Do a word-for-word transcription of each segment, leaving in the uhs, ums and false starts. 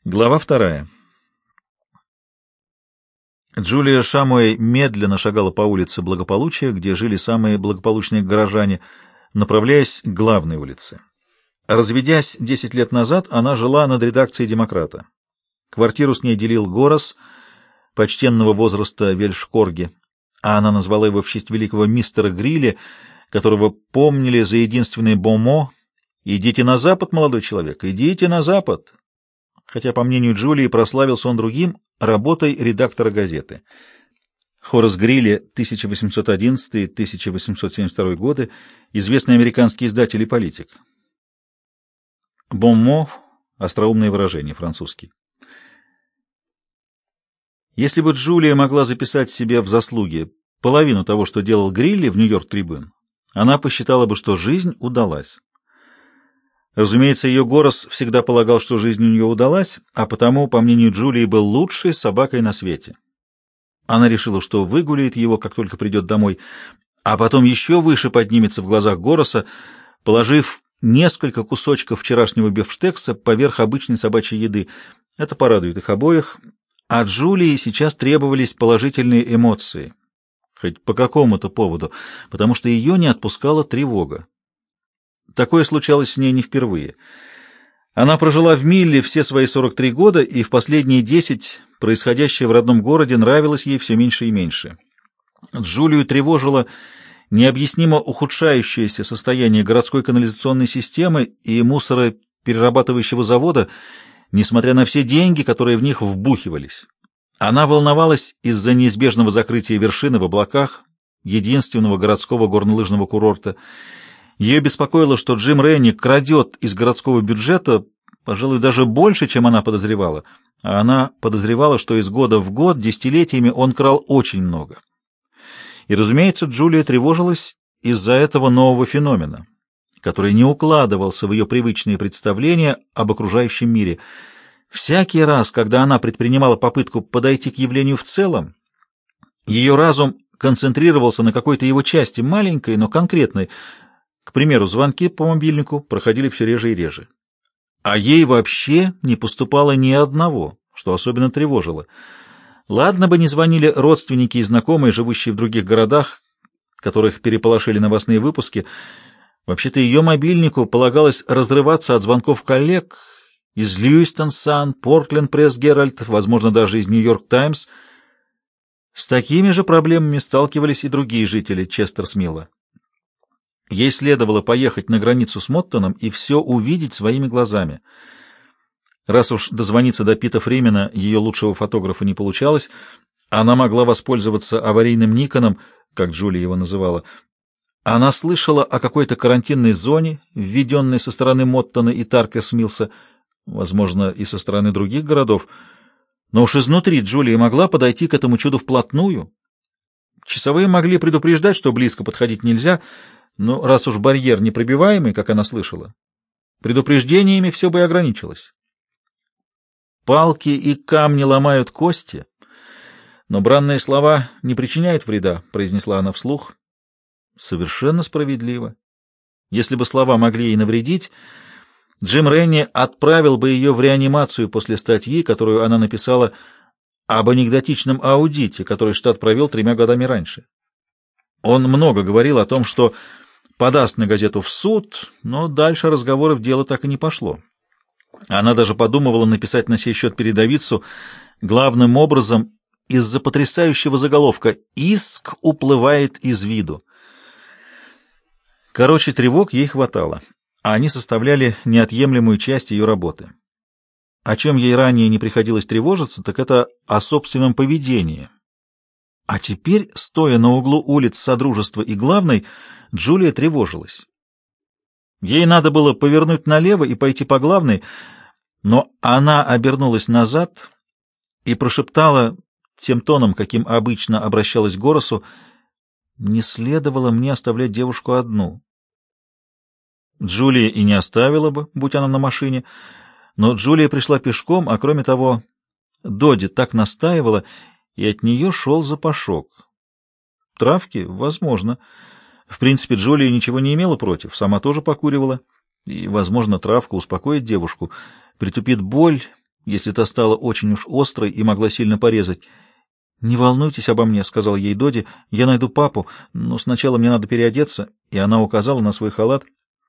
Глава вторая. Джулия Шамуэй медленно шагала по улице Благополучия, где жили самые благополучные горожане, направляясь к главной улице. Разведясь десять лет назад, она жила над редакцией «Демократа». Квартиру с ней делил Горас, почтенного возраста Вельшкорги, а она назвала его в честь великого мистера Грилли, которого помнили за единственное бонмот: «Идите на запад, молодой человек, идите на запад», хотя, по мнению Джулии, прославился он другим — работой редактора газеты. Хорас Грилли, тысяча восемьсот одиннадцатый — тысяча восемьсот семьдесят второй годы, известный американский издатель и политик. Бонмот — остроумное выражение, французский. Если бы Джулия могла записать себе в заслуги половину того, что делал Грилли в Нью-Йорк Трибюн, она посчитала бы, что жизнь удалась. Разумеется, ее Горас всегда полагал, что жизнь у нее удалась, а потому, по мнению Джулии, был лучшей собакой на свете. Она решила, что выгуляет его, как только придет домой, а потом еще выше поднимется в глазах Гораса, положив несколько кусочков вчерашнего бифштекса поверх обычной собачьей еды. Это порадует их обоих, а Джулии сейчас требовались положительные эмоции, хоть по какому-то поводу, потому что ее не отпускала тревога. Такое случалось с ней не впервые. Она прожила в Милле все свои сорок три года, и в последние десять происходящее в родном городе нравилось ей все меньше и меньше. Джулию тревожило необъяснимо ухудшающееся состояние городской канализационной системы и мусороперерабатывающего завода, несмотря на все деньги, которые в них вбухивались. Она волновалась из-за неизбежного закрытия вершины в облаках, единственного городского горнолыжного курорта. Ее беспокоило, что Джим Ренни крадет из городского бюджета, пожалуй, даже больше, чем она подозревала, а она подозревала, что из года в год, десятилетиями он крал очень много. И, разумеется, Джулия тревожилась из-за этого нового феномена, который не укладывался в ее привычные представления об окружающем мире. Всякий раз, когда она предпринимала попытку подойти к явлению в целом, ее разум концентрировался на какой-то его части, маленькой, но конкретной. К примеру, звонки по мобильнику проходили все реже и реже. А ей вообще не поступало ни одного, что особенно тревожило. Ладно бы не звонили родственники и знакомые, живущие в других городах, которых переполошили новостные выпуски. Вообще-то ее мобильнику полагалось разрываться от звонков коллег из Льюистон Сан, Портленд Пресс Геральд, возможно, даже из Нью-Йорк Таймс. С такими же проблемами сталкивались и другие жители Честерсмилла. Ей следовало поехать на границу с Моттоном и все увидеть своими глазами. Раз уж дозвониться до Пита Фримена, ее лучшего фотографа, не получалось, она могла воспользоваться аварийным Никоном, как Джулия его называла. Она слышала о какой-то карантинной зоне, введенной со стороны Моттона и Таркерс-Миллса, возможно, и со стороны других городов, но уж изнутри Джулия могла подойти к этому чуду вплотную. Часовые могли предупреждать, что близко подходить нельзя, но раз уж барьер непробиваемый, как она слышала, предупреждениями все бы и ограничилось. Палки и камни ломают кости, но бранные слова не причиняют вреда, произнесла она вслух. Совершенно справедливо. Если бы слова могли ей навредить, Джим Ренни отправил бы ее в реанимацию после статьи, которую она написала об анекдотичном аудите, который штат провел тремя годами раньше. Он много говорил о том, что подаст на газету в суд, но дальше разговоров дело так и не пошло. Она даже подумывала написать на сей счет передовицу, главным образом из-за потрясающего заголовка «Иск уплывает из виду». Короче, тревог ей хватало, а они составляли неотъемлемую часть ее работы. О чем ей ранее не приходилось тревожиться, так это о собственном поведении. А теперь, стоя на углу улиц Содружества и Главной, Джулия тревожилась. Ей надо было повернуть налево и пойти по Главной, но она обернулась назад и прошептала тем тоном, каким обычно обращалась к Горасу: «Не следовало мне оставлять девушку одну». Джулия и не оставила бы, будь она на машине, но Джулия пришла пешком, а кроме того, Доди так настаивала, и от нее шел запашок. Травки? Возможно. В принципе, Джулия ничего не имела против, сама тоже покуривала, и, возможно, травка успокоит девушку, притупит боль, если та стала очень уж острой и могла сильно порезать. «Не волнуйтесь обо мне», — сказал ей Доди, — «я найду папу, но сначала мне надо переодеться», и она указала на свой халат.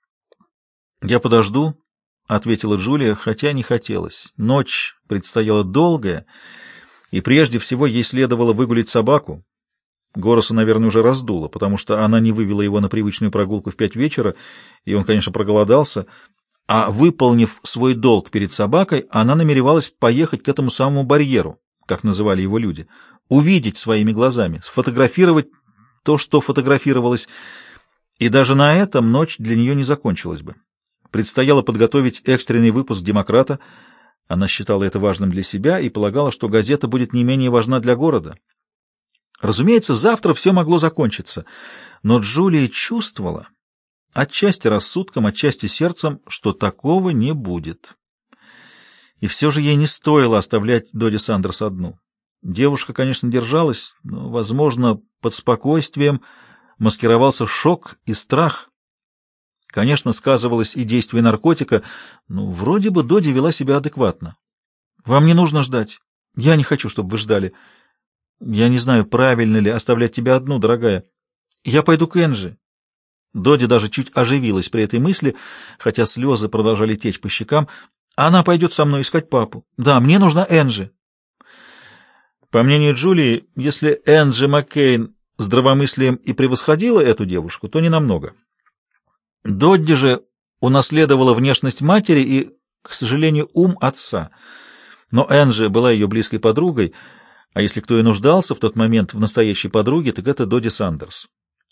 «Я подожду», — ответила Джулия, хотя не хотелось. Ночь предстояла долгая, и прежде всего ей следовало выгулить собаку. Гороса, наверное, уже раздуло, потому что она не вывела его на привычную прогулку в пять вечера, и он, конечно, проголодался. А выполнив свой долг перед собакой, она намеревалась поехать к этому самому барьеру, как называли его люди, увидеть своими глазами, сфотографировать то, что фотографировалось, и даже на этом ночь для нее не закончилась бы. Предстояло подготовить экстренный выпуск «Демократа». Она считала это важным для себя и полагала, что газета будет не менее важна для города. Разумеется, завтра все могло закончиться, но Джулия чувствовала, отчасти рассудком, отчасти сердцем, что такого не будет. И все же ей не стоило оставлять Доди Сандерс одну. Девушка, конечно, держалась, но, возможно, под спокойствием маскировался шок и страх. Конечно, сказывалось и действие наркотика, но вроде бы Доди вела себя адекватно. «Вам не нужно ждать. Я не хочу, чтобы вы ждали. Я не знаю, правильно ли оставлять тебя одну, дорогая. Я пойду к Энджи». Доди даже чуть оживилась при этой мысли, хотя слезы продолжали течь по щекам. «Она пойдет со мной искать папу. Да, мне нужна Энджи». По мнению Джулии, если Энджи Маккейн здравомыслием и превосходила эту девушку, то ненамного. Додди же унаследовала внешность матери и, к сожалению, ум отца. Но Энджи была ее близкой подругой, а если кто и нуждался в тот момент в настоящей подруге, так это Доди Сандерс.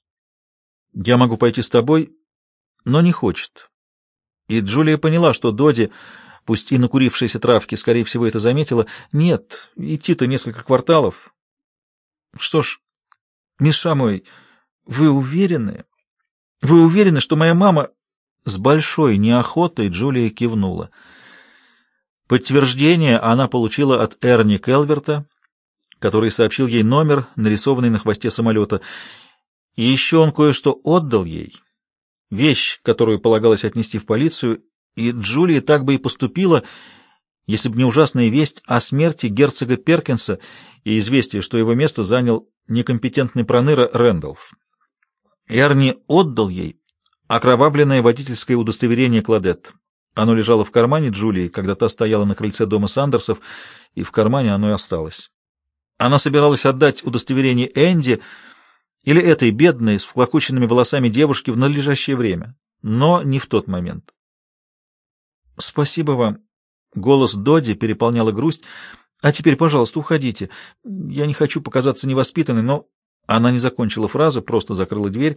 «Я могу пойти с тобой, но не хочет». И Джулия поняла, что Доди, пусть и накурившаяся травки, скорее всего, это заметила. «Нет, идти-то несколько кварталов». «Что ж, мисс Шамой, вы уверены? Вы уверены, что моя мама...» С большой неохотой Джулия кивнула. Подтверждение она получила от Эрни Келверта, который сообщил ей номер, нарисованный на хвосте самолета. И еще он кое-что отдал ей, вещь, которую полагалось отнести в полицию, и Джулия так бы и поступила, если бы не ужасная весть о смерти герцога Перкинса и известие, что его место занял некомпетентный проныра Рэндалф. Эрни отдал ей окровавленное водительское удостоверение Кладетт. Оно лежало в кармане Джулии, когда та стояла на крыльце дома Сандерсов, и в кармане оно и осталось. Она собиралась отдать удостоверение Энди или этой бедной, с вклокоченными волосами девушке в надлежащее время, но не в тот момент. «Спасибо вам». Голос Доди переполняла грусть. «А теперь, пожалуйста, уходите. Я не хочу показаться невоспитанной, но...» Она не закончила фразу, просто закрыла дверь.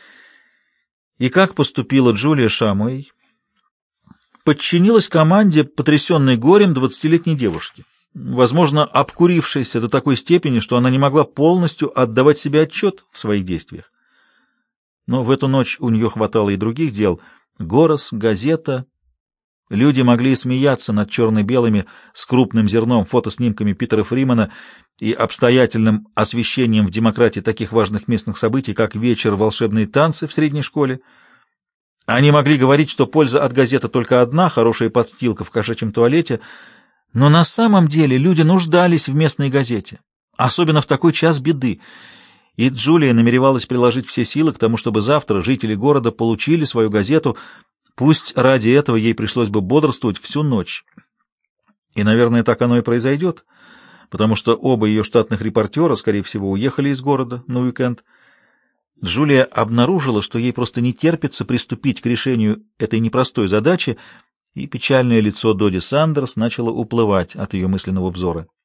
И как поступила Джулия Шамой? Подчинилась команде, потрясенной горем двадцатилетней девушки, возможно, обкурившейся до такой степени, что она не могла полностью отдавать себе отчет в своих действиях. Но в эту ночь у нее хватало и других дел. Горос, газета. Люди могли и смеяться над черно-белыми с крупным зерном фотоснимками Питера Фримана и обстоятельным освещением в «Демократе» таких важных местных событий, как вечер волшебные танцы в средней школе. Они могли говорить, что польза от газеты только одна — хорошая подстилка в кошачьем туалете, но на самом деле люди нуждались в местной газете, особенно в такой час беды, и Джулия намеревалась приложить все силы к тому, чтобы завтра жители города получили свою газету. Пусть ради этого ей пришлось бы бодрствовать всю ночь. И, наверное, так оно и произойдет, потому что оба ее штатных репортера, скорее всего, уехали из города на уикенд. Джулия обнаружила, что ей просто не терпится приступить к решению этой непростой задачи, и печальное лицо Доди Сандерс начало уплывать от ее мысленного взора.